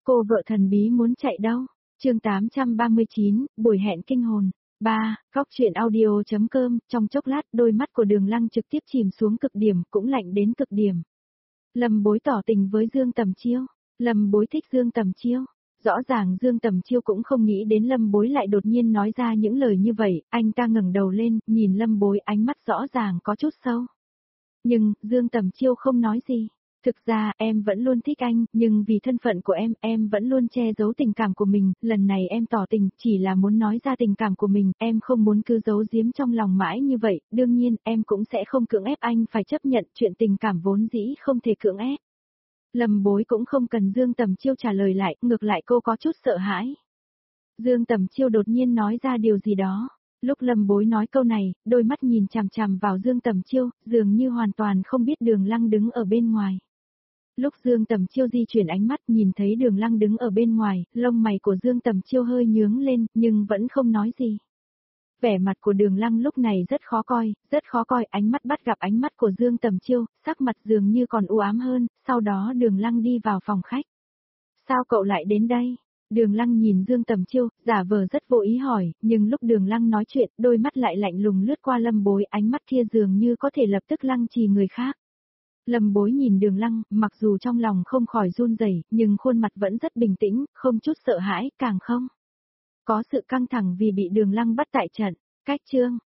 Cô vợ thần bí muốn chạy đâu? Chương 839, buổi hẹn kinh hồn. 3. Góc truyện audio.com. Trong chốc lát đôi mắt của Đường Lăng trực tiếp chìm xuống cực điểm, cũng lạnh đến cực điểm. Lâm Bối tỏ tình với Dương Tầm Chiêu. Lâm Bối thích Dương Tầm Chiêu. Rõ ràng Dương Tầm Chiêu cũng không nghĩ đến Lâm Bối lại đột nhiên nói ra những lời như vậy, anh ta ngẩng đầu lên, nhìn Lâm Bối, ánh mắt rõ ràng có chút sâu. Nhưng, Dương Tầm Chiêu không nói gì. Thực ra em vẫn luôn thích anh, nhưng vì thân phận của em vẫn luôn che giấu tình cảm của mình, lần này em tỏ tình, chỉ là muốn nói ra tình cảm của mình, em không muốn cứ giấu giếm trong lòng mãi như vậy, đương nhiên, em cũng sẽ không cưỡng ép anh phải chấp nhận chuyện tình cảm vốn dĩ không thể cưỡng ép. Lâm Bối cũng không cần Dương Tầm Chiêu trả lời lại, ngược lại cô có chút sợ hãi. Dương Tầm Chiêu đột nhiên nói ra điều gì đó. Lúc Lâm Bối nói câu này, đôi mắt nhìn chằm chằm vào Dương Tầm Chiêu, dường như hoàn toàn không biết Đường Lăng đứng ở bên ngoài. Lúc Dương Tầm Chiêu di chuyển ánh mắt nhìn thấy Đường Lăng đứng ở bên ngoài, lông mày của Dương Tầm Chiêu hơi nhướng lên, nhưng vẫn không nói gì. Vẻ mặt của Đường Lăng lúc này rất khó coi, ánh mắt bắt gặp ánh mắt của Dương Tầm Chiêu, sắc mặt dường như còn u ám hơn, sau đó Đường Lăng đi vào phòng khách. Sao cậu lại đến đây? Đường Lăng nhìn Dương Tầm Chiêu, giả vờ rất vô ý hỏi, nhưng lúc Đường Lăng nói chuyện, đôi mắt lại lạnh lùng lướt qua Lâm Bối, ánh mắt kia dường như có thể lập tức lăng trì người khác. Lâm Bối nhìn Đường Lăng, mặc dù trong lòng không khỏi run rẩy, nhưng khuôn mặt vẫn rất bình tĩnh, không chút sợ hãi, càng không có sự căng thẳng vì bị Đường Lăng bắt tại trận. Cách chương